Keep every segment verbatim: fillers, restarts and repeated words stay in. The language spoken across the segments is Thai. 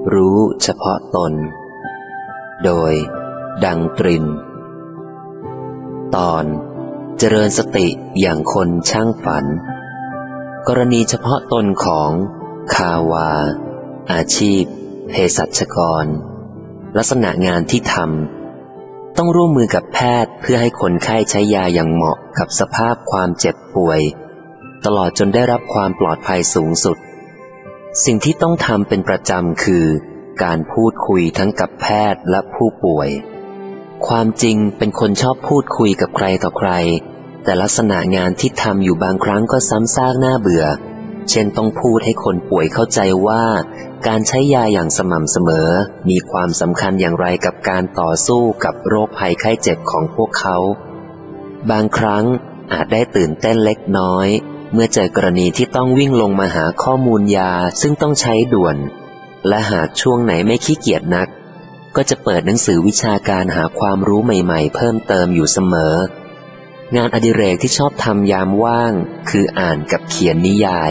รู้เฉพาะตนโดยดังตรินตอนเจริญสติอย่างคนช่างฝันกรณีเฉพาะตนของคาวาอาชีพเภสัชกรลักษณะงานที่ทำต้องร่วมมือกับแพทย์เพื่อให้คนไข้ใช้ยาอย่างเหมาะกับสภาพความเจ็บป่วยตลอดจนได้รับความปลอดภัยสูงสุดสิ่งที่ต้องทำเป็นประจำคือการพูดคุยทั้งกับแพทย์และผู้ป่วยความจริงเป็นคนชอบพูดคุยกับใครต่อใครแต่ลักษณะงานที่ทำอยู่บางครั้งก็ซ้ำซากน่าเบื่อเช่นต้องพูดให้คนป่วยเข้าใจว่าการใช้ยาอย่างสม่ำเสมอมีความสำคัญอย่างไรกับการต่อสู้กับโรคภัยไข้เจ็บของพวกเขาบางครั้งอาจได้ตื่นเต้นเล็กน้อยเมื่อเจอกรณีที่ต้องวิ่งลงมาหาข้อมูลยาซึ่งต้องใช้ด่วนและหากช่วงไหนไม่ขี้เกียจนักก็จะเปิดหนังสือวิชาการหาความรู้ใหม่ๆเพิ่มเติมอยู่เสมองานอดิเรกที่ชอบทำยามว่างคืออ่านกับเขียนนิยาย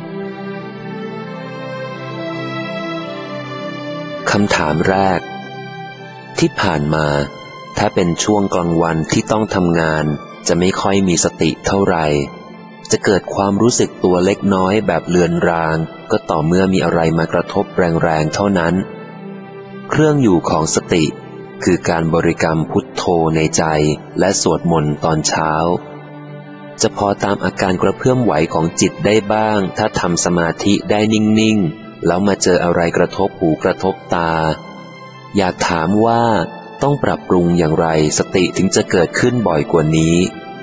คำถามแรกที่ผ่านมาถ้าเป็นช่วงกลางวันที่ต้องทำงานจะไม่ค่อยมีสติเท่าไหร่จะเกิดความรู้สึกตัวเล็กน้อยแบบเลือนรางก็ต่อเมื่อมีอะไรมากระทบแรงๆเท่านั้นเครื่องอยู่ของสติคือการบริกรรมพุทโธในใจและสวดมนต์ตอนเช้าจะพอตามอาการกระเพื่อมไหวของจิตได้บ้างถ้าทำสมาธิได้นิ่งๆแล้วมาเจออะไรกระทบหูกระทบตาอยากถามว่าต้องปรับปรุงอย่างไรสติถึงจะเกิดขึ้นบ่อยกว่านี้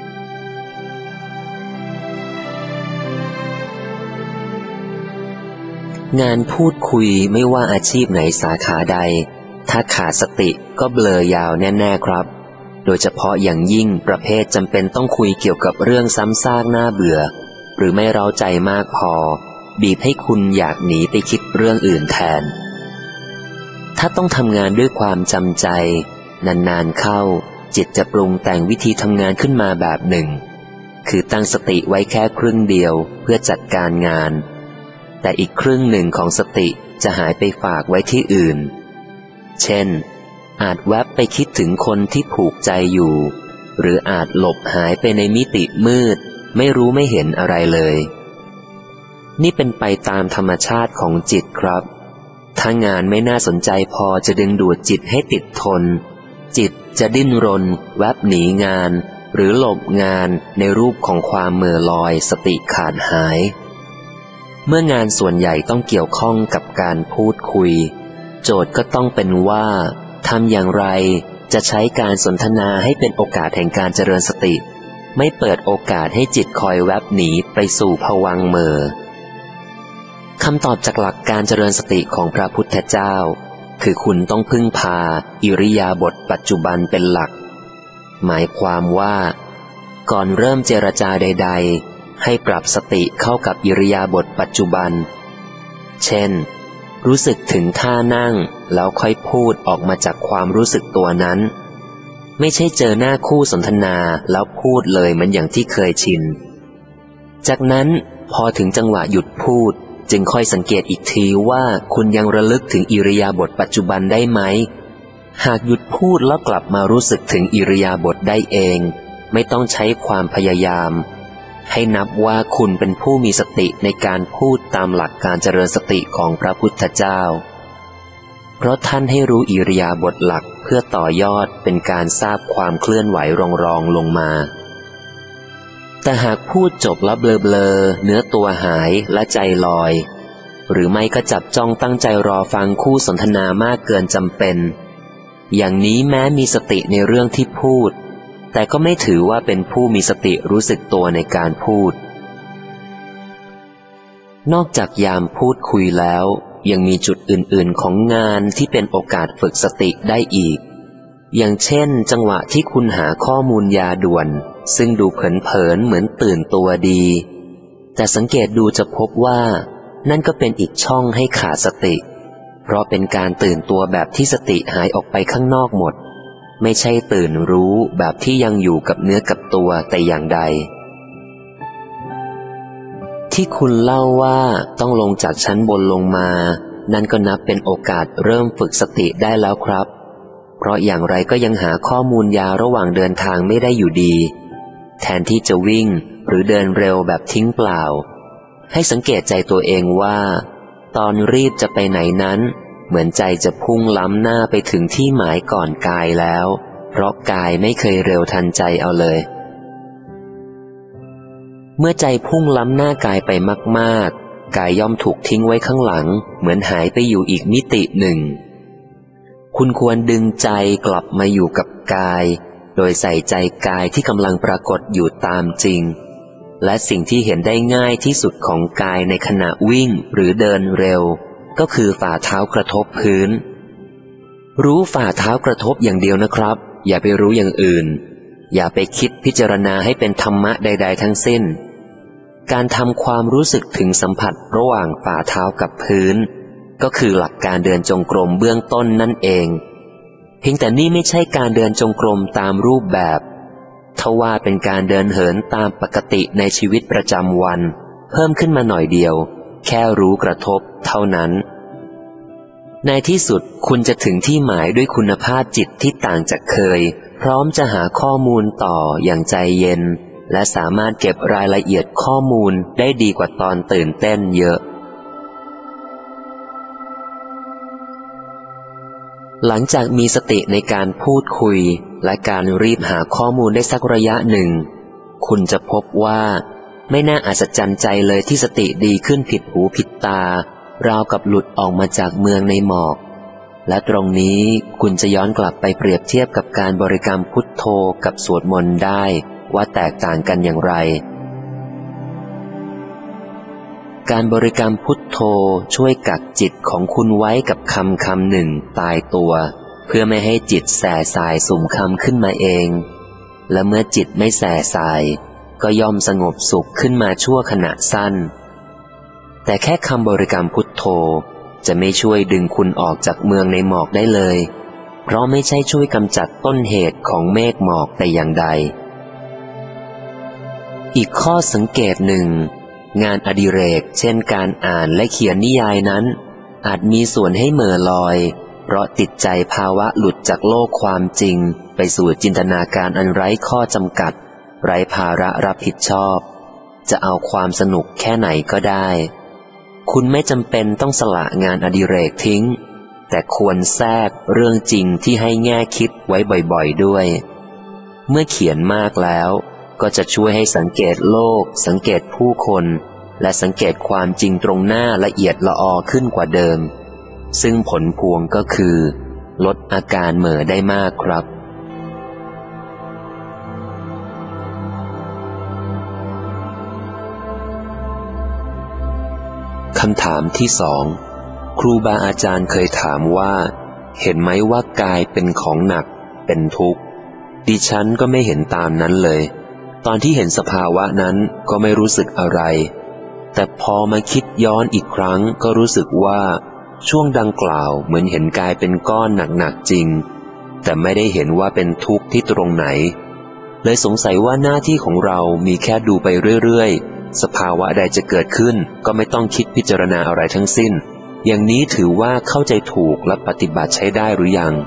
งานพูดคุยไม่ว่าอาชีพไหนสาขาใดถ้าขาดสติก็เบลอยาวแน่ๆครับโดยเฉพาะอย่างยิ่งประเภทจำเป็นต้องคุยเกี่ยวกับเรื่องซ้ำซากน่าเบื่อหรือไม่เร้าใจมากพอบีบให้คุณอยากหนีไปคิดเรื่องอื่นแทนถ้าต้องทำงานด้วยความจำใจนานๆเข้าจิตจะปรุงแต่งวิธีทำงานขึ้นมาแบบหนึ่งคือตั้งสติไว้แค่ครึ่งเดียวเพื่อจัดการงานแต่อีกครึ่งหนึ่งของสติจะหายไปฝากไว้ที่อื่นเช่นอาจแวบไปคิดถึงคนที่ผูกใจอยู่หรืออาจหลบหายไปในมิติมืดไม่รู้ไม่เห็นอะไรเลยนี่เป็นไปตามธรรมชาติของจิตครับถ้างานไม่น่าสนใจพอจะดึงดูดจิตให้ติดทนจิตจะดิ้นรนแวบหนีงานหรือหลบงานในรูปของความเหม่อลอยสติขาดหายเมื่องานส่วนใหญ่ต้องเกี่ยวข้องกับการพูดคุยโจทย์ก็ต้องเป็นว่าทำอย่างไรจะใช้การสนทนาให้เป็นโอกาสแห่งการเจริญสติไม่เปิดโอกาสให้จิตคอยแวบหนีไปสู่ภวังค์เหม่อคำตอบจากหลักการเจริญสติของพระพุทธเจ้าคือคุณต้องพึ่งพาอิริยาบถปัจจุบันเป็นหลักหมายความว่าก่อนเริ่มเจรจาใดๆให้ปรับสติเข้ากับอิริยาบถปัจจุบันเช่นรู้สึกถึงท่านั่งแล้วค่อยพูดออกมาจากความรู้สึกตัวนั้นไม่ใช่เจอหน้าคู่สนทนาแล้วพูดเลยเหมือนอย่างที่เคยชินจากนั้นพอถึงจังหวะหยุดพูดจึงค่อยสังเกตอีกทีว่าคุณยังระลึกถึงอิริยาบถปัจจุบันได้ไหมหากหยุดพูดแล้วกลับมารู้สึกถึงอิริยาบถได้เองไม่ต้องใช้ความพยายามให้นับว่าคุณเป็นผู้มีสติในการพูดตามหลักการเจริญสติของพระพุทธเจ้าเพราะท่านให้รู้อิริยาบถหลักเพื่อต่อยอดเป็นการทราบความเคลื่อนไหวรองๆลงมาแต่หากพูดจบแล้วเบลอๆเนื้อตัวหายและใจลอยหรือไม่ก็จับจ้องตั้งใจรอฟังคู่สนทนามากเกินจำเป็นอย่างนี้แม้มีสติในเรื่องที่พูดแต่ก็ไม่ถือว่าเป็นผู้มีสติรู้สึกตัวในการพูดนอกจากยามพูดคุยแล้วยังมีจุดอื่นๆของงานที่เป็นโอกาสฝึกสติได้อีกอย่างเช่นจังหวะที่คุณหาข้อมูลยาด่วนซึ่งดูเผินๆเหมือนตื่นตัวดีแต่สังเกตดูจะพบว่านั่นก็เป็นอีกช่องให้ขาดสติเพราะเป็นการตื่นตัวแบบที่สติหายออกไปข้างนอกหมดไม่ใช่ตื่นรู้แบบที่ยังอยู่กับเนื้อกับตัวแต่อย่างใดที่คุณเล่าว่าต้องลงจากชั้นบนลงมานั่นก็นับเป็นโอกาสเริ่มฝึกสติได้แล้วครับเพราะอย่างไรก็ยังหาข้อมูลยาวระหว่างเดินทางไม่ได้อยู่ดีแทนที่จะวิ่งหรือเดินเร็วแบบทิ้งเปล่าให้สังเกตใจตัวเองว่าตอนรีบจะไปไหนนั้นเหมือนใจจะพุ่งล้ำหน้าไปถึงที่หมายก่อนกายแล้วเพราะกายไม่เคยเร็วทันใจเอาเลยเมื่อใจพุ่งล้ำหน้ากายไปมากๆกายย่อมถูกทิ้งไว้ข้างหลังเหมือนหายไปอยู่อีกมิติหนึ่งคุณควรดึงใจกลับมาอยู่กับกายโดยใส่ใจกายที่กำลังปรากฏอยู่ตามจริงและสิ่งที่เห็นได้ง่ายที่สุดของกายในขณะวิ่งหรือเดินเร็วก็คือฝ่าเท้ากระทบพื้นรู้ฝ่าเท้ากระทบอย่างเดียวนะครับอย่าไปรู้อย่างอื่นอย่าไปคิดพิจารณาให้เป็นธรรมะใดๆทั้งสิ้นการทำความรู้สึกถึงสัมผัสระหว่างฝ่าเท้ากับพื้นก็คือหลักการเดินจงกรมเบื้องต้นนั่นเองเพียงแต่นี่ไม่ใช่การเดินจงกรมตามรูปแบบทว่าเป็นการเดินเหินตามปกติในชีวิตประจำวันเพิ่มขึ้นมาหน่อยเดียวแค่รู้กระทบเท่านั้นในที่สุดคุณจะถึงที่หมายด้วยคุณภาพจิตที่ต่างจากเคยพร้อมจะหาข้อมูลต่ออย่างใจเย็นและสามารถเก็บรายละเอียดข้อมูลได้ดีกว่าตอนตื่นเต้นเยอะหลังจากมีสติในการพูดคุยและการรีบหาข้อมูลได้สักระยะหนึ่งคุณจะพบว่าไม่น่าอัศจรรย์ใจเลยที่สติดีขึ้นผิดหูผิดตาราวกับหลุดออกมาจากเมืองในหมอกและตรงนี้คุณจะย้อนกลับไปเปรียบเทียบกับการบริกรรมพุทโธกับสวดมนต์ได้ว่าแตกต่างกันอย่างไรการบริกรรมพุทโธช่วยกักจิตของคุณไว้กับคำคำหนึ่งตายตัวเพื่อไม่ให้จิตแส่สายสุ่มคำขึ้นมาเองและเมื่อจิตไม่แส่สายก็ย่อมสงบสุขขึ้นมาชั่วขณะสั้นแต่แค่คำบริกรรมพุทโธจะไม่ช่วยดึงคุณออกจากเมืองในหมอกได้เลยเพราะไม่ใช่ช่วยกำจัดต้นเหตุของเมฆหมอกแต่อย่างใดอีกข้อสังเกตหนึ่งงานอดิเรกเช่นการอ่านและเขียนนิยายนั้นอาจมีส่วนให้เหม่อลอยเพราะติดใจภาวะหลุดจากโลกความจริงไปสู่จินตนาการอันไร้ข้อจำกัดไร้ภาระรับผิดชอบจะเอาความสนุกแค่ไหนก็ได้คุณไม่จำเป็นต้องสละงานอดิเรกทิ้งแต่ควรแทรกเรื่องจริงที่ให้แง่คิดไว้บ่อยๆด้วยเมื่อเขียนมากแล้วก็จะช่วยให้สังเกตโลกสังเกตผู้คนและสังเกตความจริงตรงหน้าละเอียดละออขึ้นกว่าเดิมซึ่งผลพวงก็คือลดอาการเหม่อได้มากครับคำถามที่สองครูบาอาจารย์เคยถามว่าเห็นไหมว่ากายเป็นของหนักเป็นทุกข์ดิฉันก็ไม่เห็นตามนั้นเลยตอนที่เห็นสภาวะนั้นก็ไม่รู้สึกอะไรแต่พอมาคิดย้อนอีกครั้งก็รู้สึกว่าช่วงดังกล่าวเหมือนเห็นกายเป็นก้อนหนักๆจริงแต่ไม่ได้เห็นว่าเป็นทุกข์ที่ตรงไหนเลยสงสัยว่าหน้าที่ของเรามีแค่ดูไปเรื่อยๆสภาวะใดจะเกิดขึ้นก็ไม่ต้องคิดพิจารณาอะไรทั้งสิ้นอย่างนี้ถือว่าเข้าใจถูกและปฏิบัติใช้ได้หรือยัง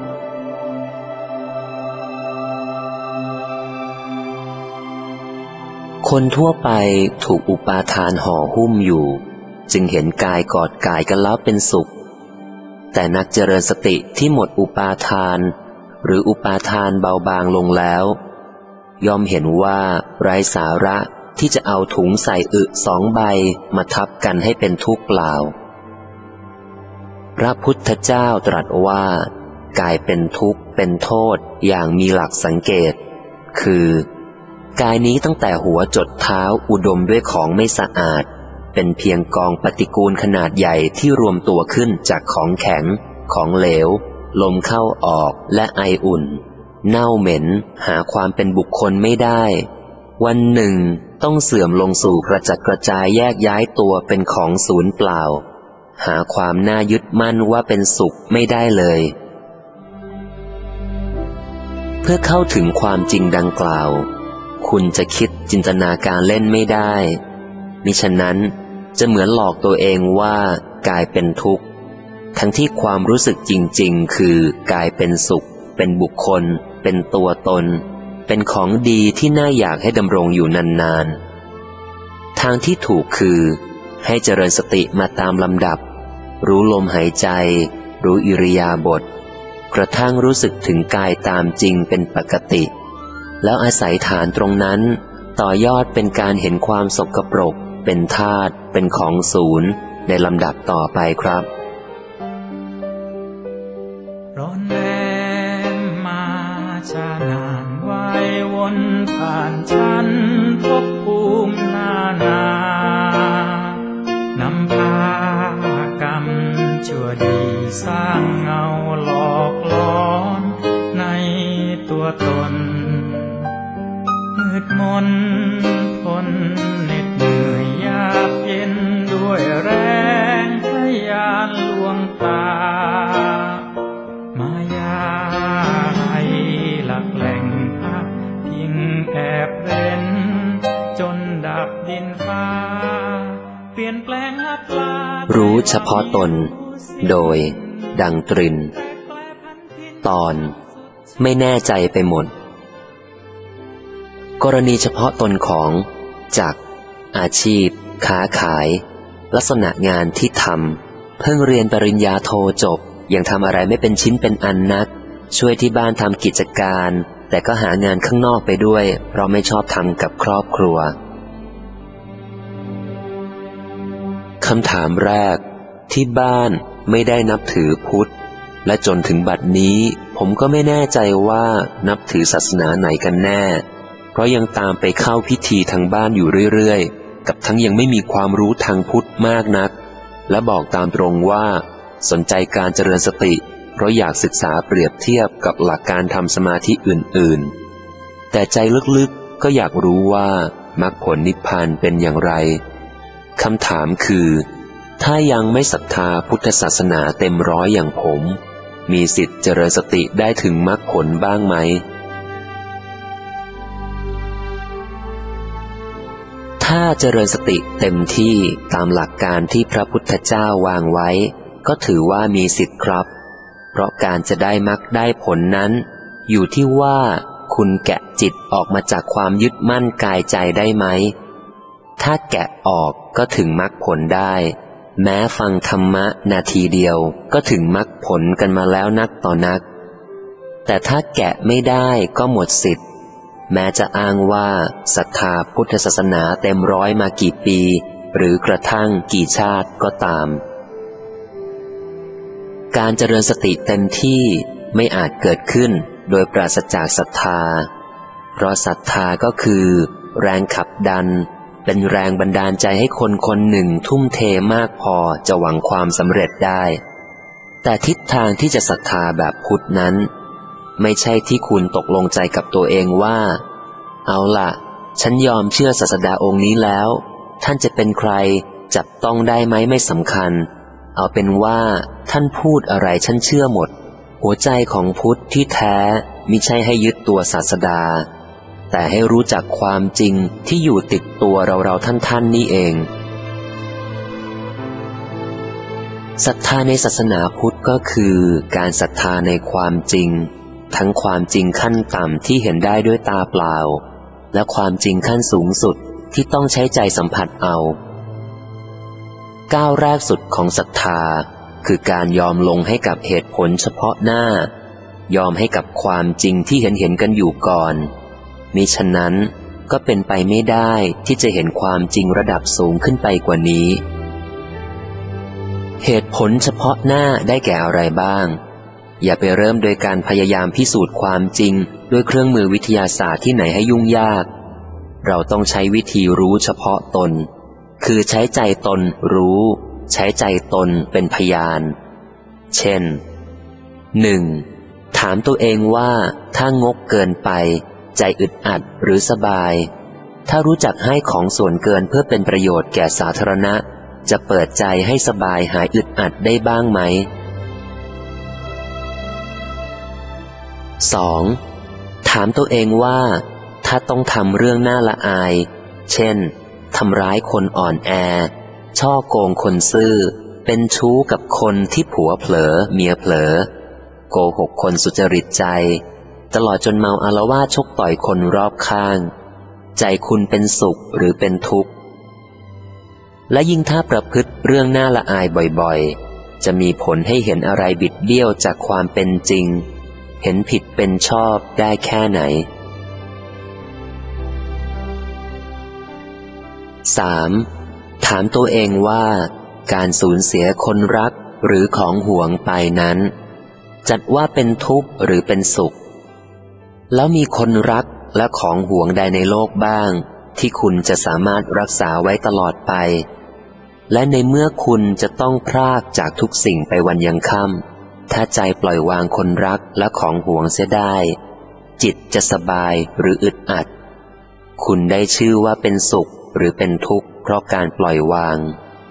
คนทั่วไปถูกอุปาทานห่อหุ้มอยู่จึงเห็นกายกอดกายกันแล้วเป็นสุขแต่นักเจริญสติที่หมดอุปาทานหรืออุปาทานเบาบางลงแล้วย่อมเห็นว่าไร้สาระที่จะเอาถุงใส่อึสองใบมาทับกันให้เป็นทุกข์เปล่าพระพุทธเจ้าตรัสว่ากายเป็นทุกข์เป็นโทษอย่างมีหลักสังเกตคือกายนี้ตั้งแต่หัวจดเท้าอุดมด้วยของไม่สะอาดเป็นเพียงกองปฏิกูลขนาดใหญ่ที่รวมตัวขึ้นจากของแข็งของเหลวลมเข้าออกและไออุ่นเน่าเหม็นหาความเป็นบุคคลไม่ได้วันหนึ่งต้องเสื่อมลงสู่กระจัดกระจายแยกย้ายตัวเป็นของศูนย์เปล่าหาความน่ายึดมั่นว่าเป็นสุขไม่ได้เลยเพื่อเข้าถึงความจริงดังกล่าวคุณจะคิดจินตนาการเล่นไม่ได้มิฉะนั้นจะเหมือนหลอกตัวเองว่ากายเป็นทุกข์ทั้งที่ความรู้สึกจริงๆคือกายเป็นสุขเป็นบุคคลเป็นตัวตนเป็นของดีที่น่าอยากให้ดำรงอยู่นานๆทางที่ถูกคือให้เจริญสติมาตามลำดับรู้ลมหายใจรู้อิริยาบถกระทั่งรู้สึกถึงกายตามจริงเป็นปกติแล้วอาศัยฐานตรงนั้นต่อยอดเป็นการเห็นความสกปรกเป็นธาตุเป็นของศูนย์ในลำดับต่อไปครับร้อนแรงมาชานานวายวนผ่านฉันภพภูมินานานำพากรรมชั่วดีสร้างเงาหลอกล้อนในตัวตนมืดมนทนเหน็ดเหนื่อยยากเย็นด้วยแรงทะยานลวงตามายาให้หลักแหล่งพักพิงแอบเร้นจนดับดินฟ้าเปลี่ยนแปลงลับลารู้เฉพาะตนโดยดังตรินตอนไม่แน่ใจไปหมดกรณีเฉพาะตนของจักรอาชีพค้าขายลักษณะงานที่ทำเพิ่งเรียนปริญญาโทจบยังทำอะไรไม่เป็นชิ้นเป็นอันนักช่วยที่บ้านทำกิจการแต่ก็หางานข้างนอกไปด้วยเพราะไม่ชอบทำกับครอบครัวคำถามแรกที่บ้านไม่ได้นับถือพุทธและจนถึงบัดนี้ผมก็ไม่แน่ใจว่านับถือศาสนาไหนกันแน่เพราะยังตามไปเข้าพิธีทางบ้านอยู่เรื่อยๆกับทั้งยังไม่มีความรู้ทางพุทธมากนักและบอกตามตรงว่าสนใจการเจริญสติเพราะอยากศึกษาเปรียบเทียบกับหลักการทำสมาธิอื่นๆแต่ใจลึกๆก็อยากรู้ว่ามรรคผลนิพพานเป็นอย่างไรคำถามคือถ้ายังไม่ศรัทธาพุทธศาสนาเต็มร้อยอย่างผมมีสิทธิ์เจริญสติได้ถึงมรรคผลบ้างไหมถ้าเจริญสติเต็มที่ตามหลักการที่พระพุทธเจ้าวางไว้ก็ถือว่ามีสิทธิ์ครับเพราะการจะได้มรรคได้ผลนั้นอยู่ที่ว่าคุณแกะจิตออกมาจากความยึดมั่นกายใจได้ไหมถ้าแกะออกก็ถึงมรรคผลได้แม้ฟังธรรมะนาทีเดียวก็ถึงมรรคผลกันมาแล้วนักต่อนักแต่ถ้าแกะไม่ได้ก็หมดสิทธิ์แม้จะอ้างว่าศรัทธาพุทธศาสนาเต็มร้อยมากี่ปีหรือกระทั่งกี่ชาติก็ตามการเจริญสติเต็มที่ไม่อาจเกิดขึ้นโดยปราศจากศรัทธาเพราะศรัทธาก็คือแรงขับดันเป็นแรงบันดาลใจให้คนคนหนึ่งทุ่มเทมากพอจะหวังความสำเร็จได้แต่ทิศทางที่จะศรัทธาแบบพุทธนั้นไม่ใช่ที่คุณตกลงใจกับตัวเองว่าเอาล่ะฉันยอมเชื่อศาสดาองค์นี้แล้วท่านจะเป็นใครจับต้องได้ไหมไม่สำคัญเอาเป็นว่าท่านพูดอะไรฉันเชื่อหมดหัวใจของพุทธที่แท้มิใช่ให้ยึดตัวศาสดาแต่ให้รู้จักความจริงที่อยู่ติดตัวเราเราท่านท่านนี่เองศรัทธาในศาสนาพุทธก็คือการศรัทธาในความจริงทั้งความจริงขั้นต่ำที่เห็นได้ด้วยตาเปล่าและความจริงขั้นสูงสุดที่ต้องใช้ใจสัมผัสเอาก้าวแรกสุดของศรัทธาคือการยอมลงให้กับเหตุผลเฉพาะหน้ายอมให้กับความจริงที่เห็นเห็นกันอยู่ก่อนมิฉะนั้นก็เป็นไปไม่ได้ที่จะเห็นความจริงระดับสูงขึ้นไปกว่านี้เหตุผลเฉพาะหน้าได้แก่อะไรบ้างอย่าไปเริ่มโดยการพยายามพิสูจน์ความจริงด้วยเครื่องมือวิทยาศาสตร์ที่ไหนให้ยุ่งยากเราต้องใช้วิธีรู้เฉพาะตนคือใช้ใจตนรู้ใช้ใจตนเป็นพยานเช่น หนึ่ง ถามตัวเองว่าถ้างกเกินไปใจอึดอัดหรือสบายถ้ารู้จักให้ของส่วนเกินเพื่อเป็นประโยชน์แก่สาธารณะจะเปิดใจให้สบายหายอึดอัดได้บ้างไหม สอง ถามตัวเองว่าถ้าต้องทำเรื่องน่าละอายเช่นทำร้ายคนอ่อนแอฉ้อโกงคนซื่อเป็นชู้กับคนที่ผัวเผลอเมียเผลอโกหกคนสุจริตใจตลอดจนเมาอาละวาดชกต่อยคนรอบข้างใจคุณเป็นสุขหรือเป็นทุกข์และยิ่งถ้าประพฤติเรื่องน่าละอายบ่อยๆจะมีผลให้เห็นอะไรบิดเบี้ยวจากความเป็นจริงเห็นผิดเป็นชอบได้แค่ไหน สาม ถามตัวเองว่าการสูญเสียคนรักหรือของหวงไปนั้นจัดว่าเป็นทุกข์หรือเป็นสุขแล้วมีคนรักและของหวงใดในโลกบ้างที่คุณจะสามารถรักษาไว้ตลอดไปและในเมื่อคุณจะต้องพรากจากทุกสิ่งไปวันยังค่ำถ้าใจปล่อยวางคนรักและของหวงเสียได้จิตจะสบายหรืออึดอัดคุณได้ชื่อว่าเป็นสุขหรือเป็นทุกข์เพราะการปล่อยวาง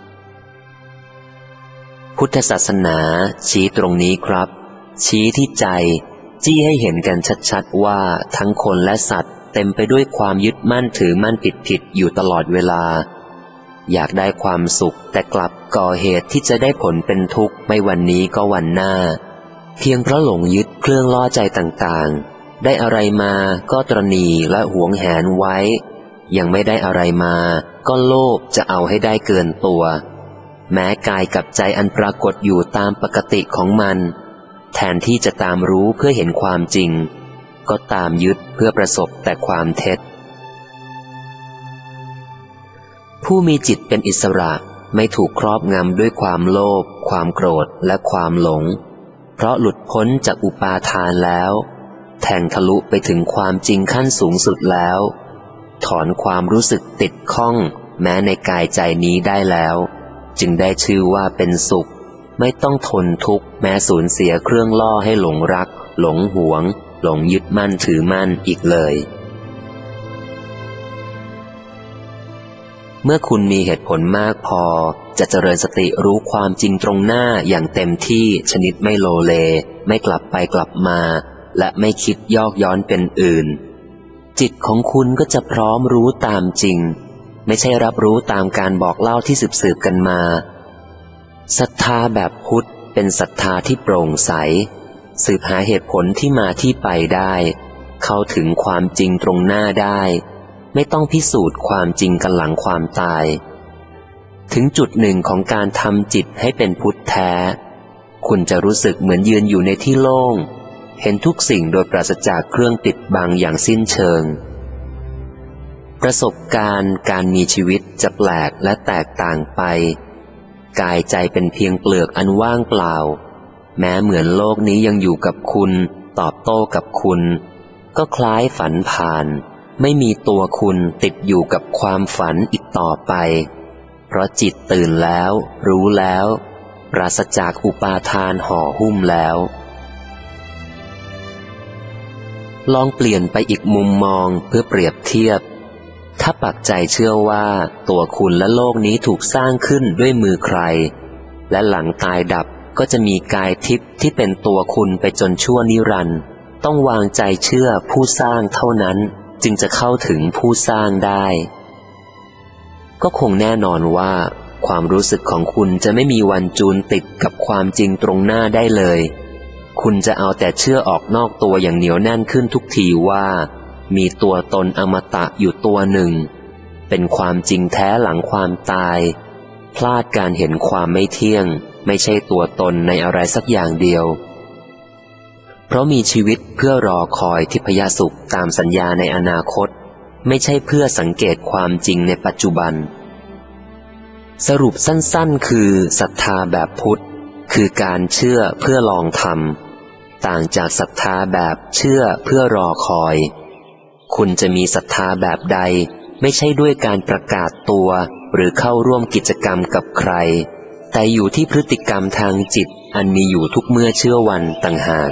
พุทธศาสนาชี้ตรงนี้ครับชี้ที่ใจจี้ให้เห็นกันชัดๆว่าทั้งคนและสัตว์เต็มไปด้วยความยึดมั่นถือมั่นผิดๆอยู่ตลอดเวลาอยากได้ความสุขแต่กลับก่อเหตุที่จะได้ผลเป็นทุกข์ไม่วันนี้ก็วันหน้าเพียงเพราะหลงยึดเครื่องล่อใจต่างๆได้อะไรมาก็ตระหนี่และหวงแหนไว้ยังไม่ได้อะไรมาก็โลภจะเอาให้ได้เกินตัวแม้กายกับใจอันปรากฏอยู่ตามปกติของมันแทนที่จะตามรู้เพื่อเห็นความจริงก็ตามยึดเพื่อประสบแต่ความเท็จผู้มีจิตเป็นอิสระไม่ถูกครอบงำด้วยความโลภความโกรธและความหลงเพราะหลุดพ้นจากอุปาทานแล้วแทงทะลุไปถึงความจริงขั้นสูงสุดแล้วถอนความรู้สึกติดข้องแม้ในกายใจนี้ได้แล้วจึงได้ชื่อว่าเป็นสุขไม่ต้องทนทุกข์แม้สูญเสียเครื่องล่อให้หลงรักหลงหวงหลงยึดมั่นถือมั่นอีกเลยเมื่อคุณมีเหตุผลมากพอจะเจริญสติรู้ความจริงตรงหน้าอย่างเต็มที่ชนิดไม่โลเลไม่กลับไปกลับมาและไม่คิดยอกย้อนเป็นอื่นจิตของคุณก็จะพร้อมรู้ตามจริงไม่ใช่รับรู้ตามการบอกเล่าที่สืบๆกันมาศรัทธาแบบพุทธเป็นศรัทธาที่โปร่งใสสืบหาเหตุผลที่มาที่ไปได้เข้าถึงความจริงตรงหน้าได้ไม่ต้องพิสูจน์ความจริงกันหลังความตายถึงจุดหนึ่งของการทำจิตให้เป็นพุทธแท้คุณจะรู้สึกเหมือนยืนอยู่ในที่โล่งเห็นทุกสิ่งโดยปราศจากเครื่องปิดบังอย่างสิ้นเชิงประสบการณ์การมีชีวิตจะแปลกและแตกต่างไปกายใจเป็นเพียงเปลือกอันว่างเปล่าแม้เหมือนโลกนี้ยังอยู่กับคุณตอบโต้กับคุณก็คล้ายฝันผ่านไม่มีตัวคุณติดอยู่กับความฝันอีกต่อไปเพราะจิตตื่นแล้วรู้แล้วปราศจากอุปาทานห่อหุ้มแล้วลองเปลี่ยนไปอีกมุมมองเพื่อเปรียบเทียบถ้าปักใจเชื่อว่าตัวคุณและโลกนี้ถูกสร้างขึ้นด้วยมือใครและหลังตายดับก็จะมีกายทิพย์ที่เป็นตัวคุณไปจนชั่วนิรันดร์ต้องวางใจเชื่อผู้สร้างเท่านั้นจึงจะเข้าถึงผู้สร้างได้ก็คงแน่นอนว่าความรู้สึกของคุณจะไม่มีวันจูนติดกับความจริงตรงหน้าได้เลยคุณจะเอาแต่เชื่อออกนอกตัวอย่างเหนียวแน่นขึ้นทุกทีว่ามีตัวตนอมตะอยู่ตัวหนึ่งเป็นความจริงแท้หลังความตายพลาดการเห็นความไม่เที่ยงไม่ใช่ตัวตนในอะไรสักอย่างเดียวเพราะมีชีวิตเพื่อรอคอยทิพยสุขตามสัญญาในอนาคตไม่ใช่เพื่อสังเกตความจริงในปัจจุบันสรุปสั้นๆคือศรัทธาแบบพุทธคือการเชื่อเพื่อลองทำต่างจากศรัทธาแบบเชื่อเพื่อรอคอยคุณจะมีศรัทธาแบบใดไม่ใช่ด้วยการประกาศตัวหรือเข้าร่วมกิจกรรมกับใครแต่อยู่ที่พฤติกรรมทางจิตอันมีอยู่ทุกเมื่อเชื่อวันต่างหาก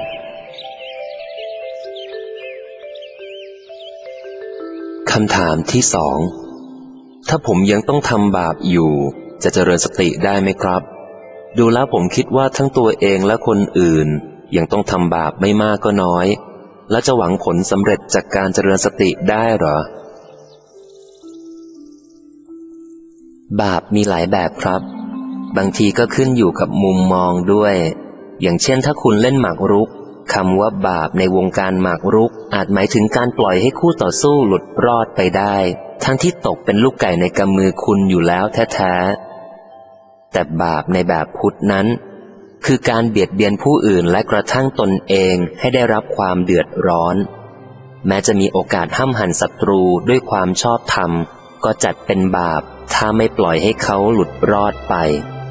คำถามที่สองถ้าผมยังต้องทำบาปอยู่จะเจริญสติได้ไหมครับดูแล้วผมคิดว่าทั้งตัวเองและคนอื่นยังต้องทำบาปไม่มากก็น้อยแล้วจะหวังผลสำเร็จจากการเจริญสติได้เหรอบาปมีหลายแบบครับบางทีก็ขึ้นอยู่กับมุมมองด้วยอย่างเช่นถ้าคุณเล่นหมากรุกคำว่าบาปในวงการหมากรุกอาจหมายถึงการปล่อยให้คู่ต่อสู้หลุดรอดไปได้ทั้งที่ตกเป็นลูกไก่ในกำมือคุณอยู่แล้วแท้ๆแต่บาปในแบบพุทธนั้นคือการเบียดเบียนผู้อื่นและกระทั่งตนเองให้ได้รับความเดือดร้อนแม้จะมีโอกาสห้ำหั่นศัตรูด้วยความชอบธรรมก็จัดเป็นบาปถ้าไม่ปล่อยให้เขาหลุดรอดไป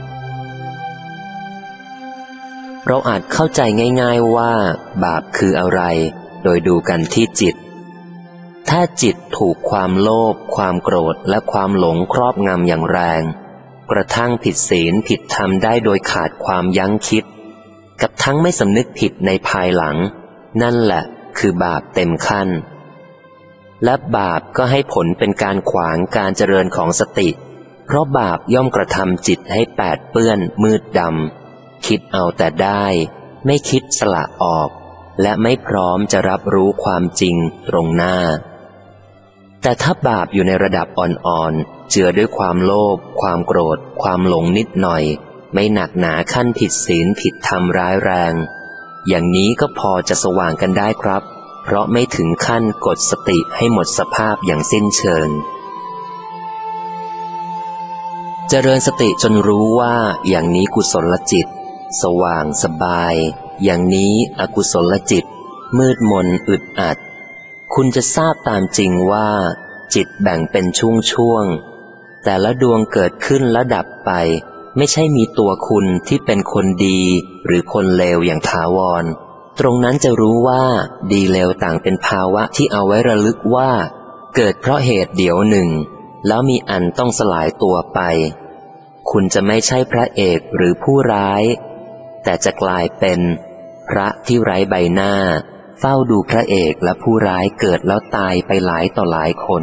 เราอาจเข้าใจง่ายๆว่าบาปคืออะไรโดยดูกันที่จิตถ้าจิตถูกความโลภความโกรธและความหลงครอบงำอย่างแรงกระทั่งผิดศีลผิดธรรมได้โดยขาดความยั้งคิดกับทั้งไม่สำนึกผิดในภายหลังนั่นแหละคือบาปเต็มขั้นและบาปก็ให้ผลเป็นการขวางการเจริญของสติเพราะบาปย่อมกระทำจิตให้แปดเปื้อนมืดดำคิดเอาแต่ได้ไม่คิดสละออกและไม่พร้อมจะรับรู้ความจริงตรงหน้าแต่ถ้าบาปอยู่ในระดับอ่อนๆเจือด้วยความโลภความโกรธความหลงนิดหน่อยไม่หนักหนาขั้นผิดศีลผิดธรรมร้ายแรงอย่างนี้ก็พอจะสว่างกันได้ครับเพราะไม่ถึงขั้นกดสติให้หมดสภาพอย่างสิ้นเชิงเจริญสติจนรู้ว่าอย่างนี้กุศลจิตสว่างสบายอย่างนี้อกุศลจิตมืดมนอึดอัดคุณจะทราบตามจริงว่าจิตแบ่งเป็นช่วงๆแต่ละดวงเกิดขึ้นและดับไปไม่ใช่มีตัวคุณที่เป็นคนดีหรือคนเลวอย่างถาวรตรงนั้นจะรู้ว่าดีเลวต่างเป็นภาวะที่เอาไว้ระลึกว่าเกิดเพราะเหตุเดี๋ยวหนึ่งแล้วมีอันต้องสลายตัวไปคุณจะไม่ใช่พระเอกหรือผู้ร้ายแต่จะกลายเป็นพระที่ไร้ใบหน้าเฝ้าดูพระเอกและผู้ร้ายเกิดแล้วตายไปหลายต่อหลายคน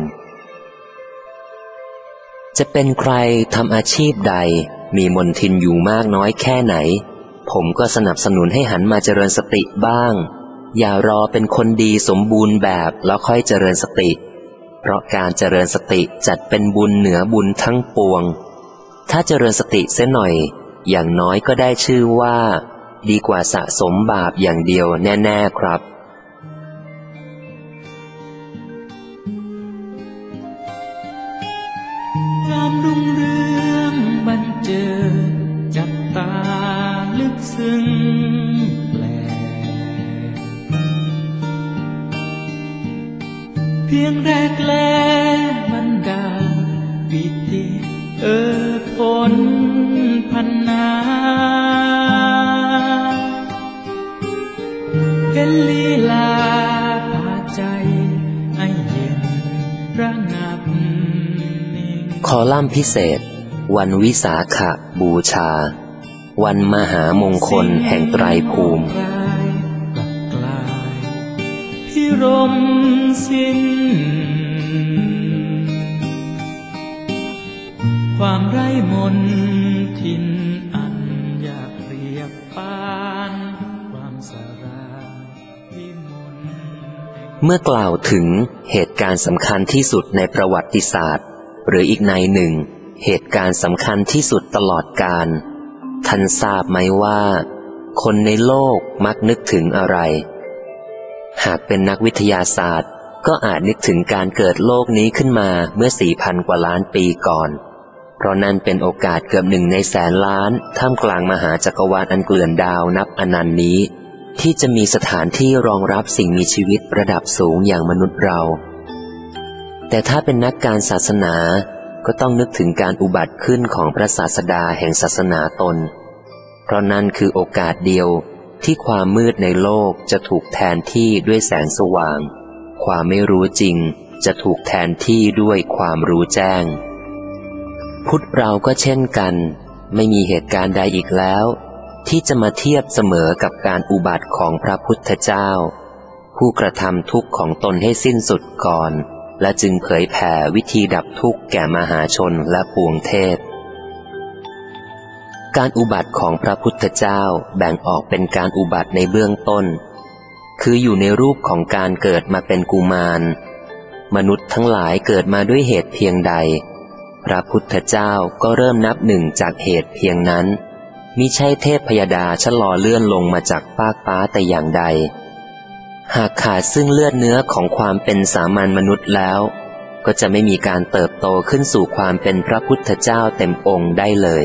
จะเป็นใครทำอาชีพใดมีมนทินอยู่มากน้อยแค่ไหนผมก็สนับสนุนให้หันมาเจริญสติบ้างอย่ารอเป็นคนดีสมบูรณ์แบบแล้วค่อยเจริญสติเพราะการเจริญสติจัดเป็นบุญเหนือบุญทั้งปวงถ้าเจริญสติเสียหน่อยอย่างน้อยก็ได้ชื่อว่าดีกว่าสะสมบาปอย่างเดียวแน่ๆครับความรุ่งเรืองบันเจิดจับตาลึกซึ้งแปลกเพียงแรกแลบันดาลปิติเอิบผลพันนาเห็นลีลาพาใจให้เย็นระงับคอลัมน์พิเศษวันวิสาขบูชาวันมหามงคลแห่งไตรภูมิพิรมสิ้นความไร้มนทินอันอยากเรียบปานความสราวิมลเมื่อกล่าวถึงเหตุการณ์สำคัญที่สุดในประวัติศาสตร์หรืออีกในหนึ่งเหตุการณ์สำคัญที่สุดตลอดกาลท่านทราบไหมว่าคนในโลกมักนึกถึงอะไรหากเป็นนักวิทยาศาสตร์ก็อาจนึกถึงการเกิดโลกนี้ขึ้นมาเมื่อ สี่พัน กว่าล้านปีก่อนเพราะนั่นเป็นโอกาสเกือบหนึ่งในแสนล้านท่ามกลางมหาจักรวาลอันเกลื่อนดาวนับอนันต์นี้ที่จะมีสถานที่รองรับสิ่งมีชีวิตระดับสูงอย่างมนุษย์เราแต่ถ้าเป็นนักการศาสนาก็ต้องนึกถึงการอุบัติขึ้นของพระศาสดาแห่งศาสนาตนเพราะนั่นคือโอกาสเดียวที่ความมืดในโลกจะถูกแทนที่ด้วยแสงสว่างความไม่รู้จริงจะถูกแทนที่ด้วยความรู้แจ้งพุทธเราก็เช่นกันไม่มีเหตุการณ์ใดอีกแล้วที่จะมาเทียบเสมอกับการอุบัติของพระพุทธเจ้าผู้กระทำทุกข์ของตนให้สิ้นสุดก่อนและจึงเผยแผ่วิธีดับทุกข์แก่มหาชนและปวงเทพการอุบัติของพระพุทธเจ้าแบ่งออกเป็นการอุบัติในเบื้องต้นคืออยู่ในรูปของการเกิดมาเป็นกุมารมนุษย์ทั้งหลายเกิดมาด้วยเหตุเพียงใดพพระพุทธเจ้าก็เริ่มนับหนึ่งจากเหตุเพียงนั้นมิใช่เทพพยดาชะลอเลื่อนลงมาจากฟากฟ้าแต่อย่างใดหากขาดซึ่งเลือดเนื้อของความเป็นสามัญมนุษย์แล้วก็จะไม่มีการเติบโตขึ้นสู่ความเป็นพระพุทธเจ้าเต็มองค์ได้เลย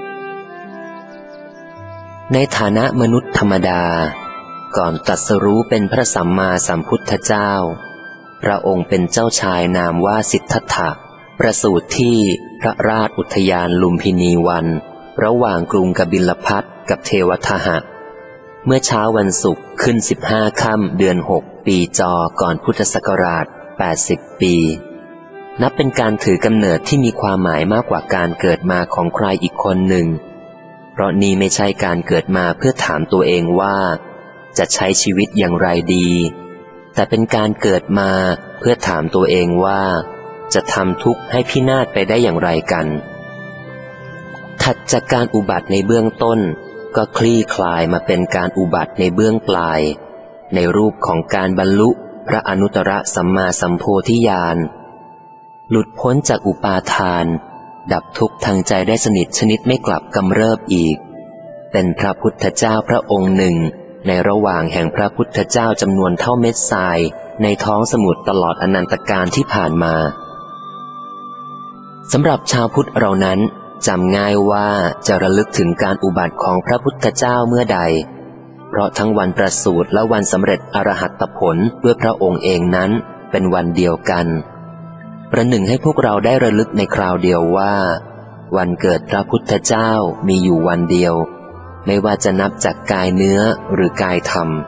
ในฐานะมนุษย์ธรรมดาก่อนตรัสรู้เป็นพระสัมมาสัมพุทธเจ้าพระองค์เป็นเจ้าชายนามว่าสิทธัตถะประสูติที่พระราชอุทยานลุมพินีวันระหว่างกรุงกบิลพัสกับเทวทหะเมื่อเช้าวันศุกร์ขึ้นสิบห้าค่ำเดือนหกปีจอก่อนพุทธศักราชแปดสิบปีนับเป็นการถือกำเนิดที่มีความหมายมากกว่าการเกิดมาของใครอีกคนหนึ่งเพราะนี่ไม่ใช่การเกิดมาเพื่อถามตัวเองว่าจะใช้ชีวิตอย่างไรดีแต่เป็นการเกิดมาเพื่อถามตัวเองว่าจะทำทุกข์ให้พินาศไปได้อย่างไรกันถัดจากการอุบัติในเบื้องต้นก็คลี่คลายมาเป็นการอุบัติในเบื้องปลายในรูปของการบรรลุพระอนุตตรสัมมาสัมโพธิญาณหลุดพ้นจากอุปาทานดับทุกข์ทางใจได้สนิทชนิดไม่กลับกำเริบอีกเป็นพระพุทธเจ้าพระองค์หนึ่งในระหว่างแห่งพระพุทธเจ้าจำนวนเท่าเม็ดทรายในท้องสมุทรตลอดอนันตกาลที่ผ่านมาสำหรับชาวพุทธเรานั้นจำง่ายว่าจะระลึกถึงการอุบัติของพระพุทธเจ้าเมื่อใดเพราะทั้งวันประสูติและวันสำเร็จอรหัตผลด้วยพระองค์เองนั้นเป็นวันเดียวกันประหนึ่งให้พวกเราได้ระลึกในคราวเดียวว่าวันเกิดพระพุทธเจ้ามีอยู่วันเดียวไม่ว่าจะนับจากกายเนื้อหรือกายธรรม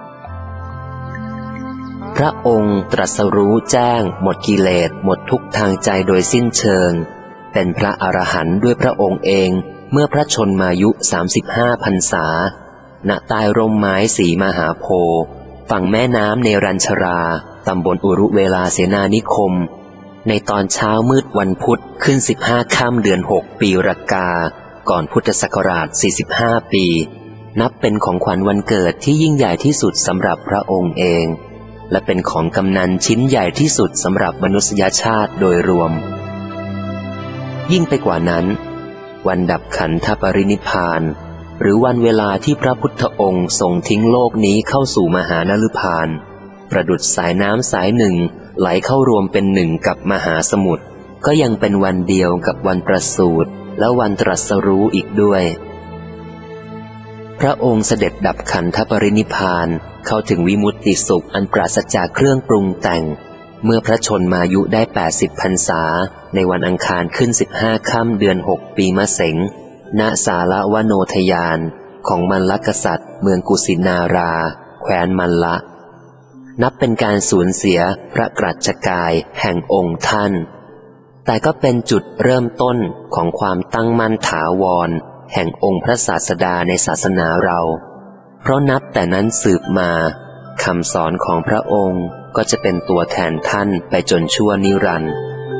พระองค์ตรัสรู้แจ้งหมดกิเลสหมดทุกข์ทางใจโดยสิ้นเชิงเป็นพระอรหันต์ด้วยพระองค์เองเมื่อพระชนมายุสามสิบห้าพรรษาณใต้ร่มไม้สีมหาโพธิ์ฝั่งแม่น้ำเนรัญชราตำบลอุรุเวลาเสนานิคมในตอนเช้ามืดวันพุธขึ้นสิบห้าค่ำเดือนหกปีรากาก่อนพุทธศักราชสี่สิบห้าปีนับเป็นของขวัญวันเกิดที่ยิ่งใหญ่ที่สุดสำหรับพระองค์เองและเป็นของกำนันชิ้นใหญ่ที่สุดสำหรับมนุษยชาติโดยรวมยิ่งไปกว่านั้นวันดับขันธปรินิพพานหรือวันเวลาที่พระพุทธองค์ทรงทิ้งโลกนี้เข้าสู่มหานฤพานประดุจสายน้ำสายหนึ่งไหลเข้ารวมเป็นหนึ่งกับมหาสมุทรก็ยังเป็นวันเดียวกับวันประสูติและวันตรัสรู้อีกด้วยพระองค์เสด็จดับขันธปรินิพพานเข้าถึงวิมุตติสุขอันปราศจากเครื่องปรุงแต่งเมื่อพระชนมายุได้แปดสิบพรรษาในวันอังคารขึ้นสิบห้าค่ำเดือนหกปีมะเสงณสาลวโนทยานของมัลลกษัตริย์เมืองกุสินาราแคว้นมัลละนับเป็นการสูญเสียพระกรัชกายแห่งองค์ท่านแต่ก็เป็นจุดเริ่มต้นของความตั้งมั่นถาวรแห่งองค์พระศาสดาในศาสนาเราเพราะนับแต่นั้นสืบมาคำสอนของพระองค์ก็จะเป็นตัวแทนท่านไปจนชั่วนิรันดร์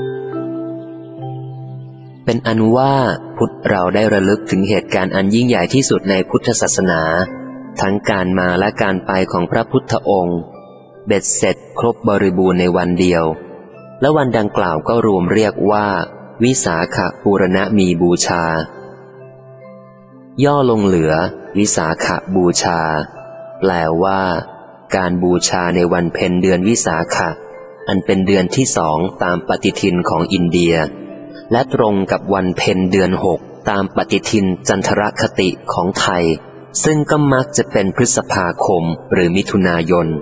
เป็นอันว่าพุทธเราได้ระลึกถึงเหตุการณ์อันยิ่งใหญ่ที่สุดในพุทธศาสนาทั้งการมาและการไปของพระพุทธองค์เบ็ดเสร็จครบบริบูรณ์ในวันเดียวและวันดังกล่าวก็รวมเรียกว่าวิสาขบูรณมีบูชาย่อลงเหลือวิสาขบูชาแปลว่าการบูชาในวันเพ็ญเดือนวิสาขะอันเป็นเดือนที่สองตามปฏิทินของอินเดียและตรงกับวันเพ็ญเดือนหกตามปฏิทินจันทรคติของไทยซึ่งก็มักจะเป็นพฤษภาคมหรือมิถุนายน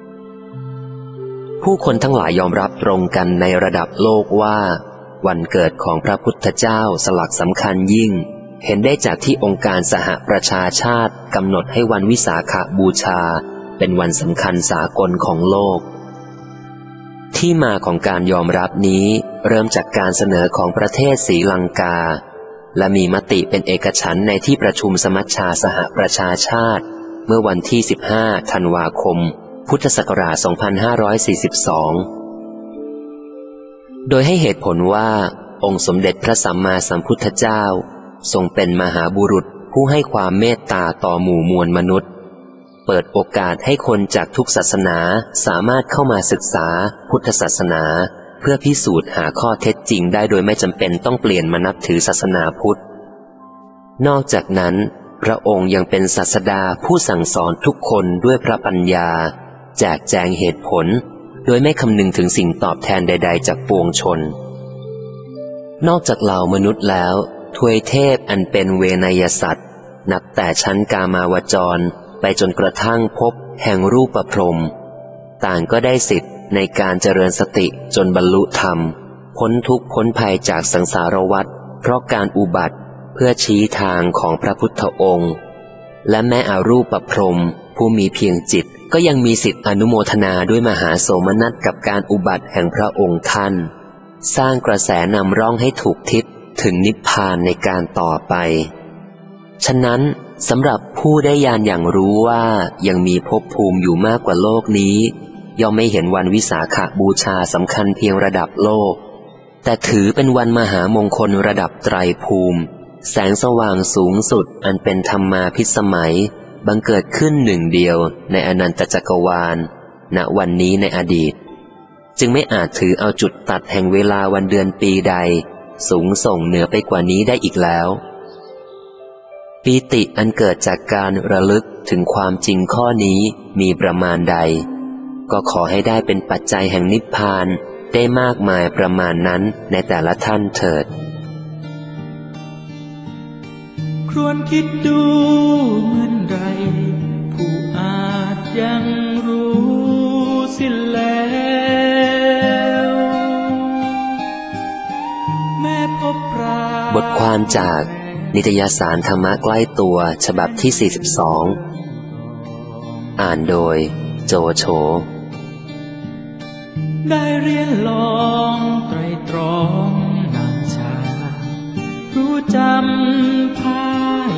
ผู้คนทั้งหลายยอมรับตรงกันในระดับโลกว่าวันเกิดของพระพุทธเจ้าสลักสำคัญยิ่งเห็นได้จากที่องค์การสหประชาชาติกำหนดให้วันวิสาขบูชาเป็นวันสำคัญสากลของโลกที่มาของการยอมรับนี้เริ่มจากการเสนอของประเทศศรีลังกาและมีมติเป็นเอกฉันท์ในที่ประชุมสมัชชาสหประชาชาติเมื่อวันที่สิบห้าธันวาคมพุทธศักราชสองพันห้าร้อยสี่สิบสองโดยให้เหตุผลว่าองค์สมเด็จพระสัมมาสัมพุทธเจ้าทรงเป็นมหาบุรุษผู้ให้ความเมตตาต่อหมู่มวลมนุษย์เปิดโอกาสให้คนจากทุกศาสนาสามารถเข้ามาศึกษาพุทธศาสนาเพื่อพิสูจน์หาข้อเท็จจริงได้โดยไม่จำเป็นต้องเปลี่ยนมานับถือศาสนาพุทธนอกจากนั้นพระองค์ยังเป็นศาสดาผู้สั่งสอนทุกคนด้วยพระปัญญาแจกแจงเหตุผลโดยไม่คำนึงถึงสิ่งตอบแทนใดๆจากปวงชนนอกจากเหล่ามนุษย์แล้วทวยเทพอันเป็นเวนยสัตว์นับแต่ชั้นกามาวจรไปจนกระทั่งพบแห่งรูปพรหมต่างก็ได้สิทธิ์ในการเจริญสติจนบรรลุธรรมพ้นทุกข์พ้นภัยจากสังสารวัฏเพราะการอุบัติเพื่อชี้ทางของพระพุทธองค์และแม้อรูปพรหมผู้มีเพียงจิตก็ยังมีสิทธิอนุโมทนาด้วยมหาโสมนัสกับการอุบัติแห่งพระองค์ท่านสร้างกระแสนำร่องให้ถูกทิศถึงนิพพานในการต่อไปฉะนั้นสำหรับผู้ได้ญาณอย่างรู้ว่ายังมีภพภูมิอยู่มากกว่าโลกนี้ย่อมไม่เห็นวันวิสาขบูชาสำคัญเพียงระดับโลกแต่ถือเป็นวันมหามงคลระดับไตรภูมิแสงสว่างสูงสุดอันเป็นธรรมาภิสมัยบังเกิดขึ้นหนึ่งเดียวในอนันตจักรวาลณวันนี้ในอดีตจึงไม่อาจถือเอาจุดตัดแห่งเวลาวันเดือนปีใดสูงส่งเหนือไปกว่านี้ได้อีกแล้วปีติอันเกิดจากการระลึกถึงความจริงข้อนี้มีประมาณใดก็ขอให้ได้เป็นปัจจัยแห่งนิพพานได้มากมายประมาณนั้นในแต่ละท่านเถิดครวญคิดดูเหมือนไรผู้อาจยังรู้สิ้นแล้วแม้พบปราบทความจากนิตยสารธรรมะใกล้ตัวฉบับที่สี่สิบสองอ่านโดยโจโฉได้เรียนลองไตรตรองนานชารู้จำภาย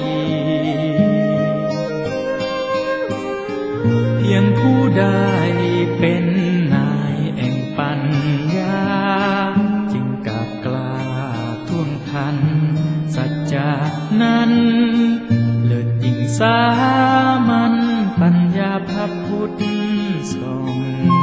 เพียงผู้ได้เป็นนายแห่งปัญญาจึงกล้ากล้าท่วงทันสัจจานั้นเลิศยิ่งสามัญปัญญาพระพุทธทรง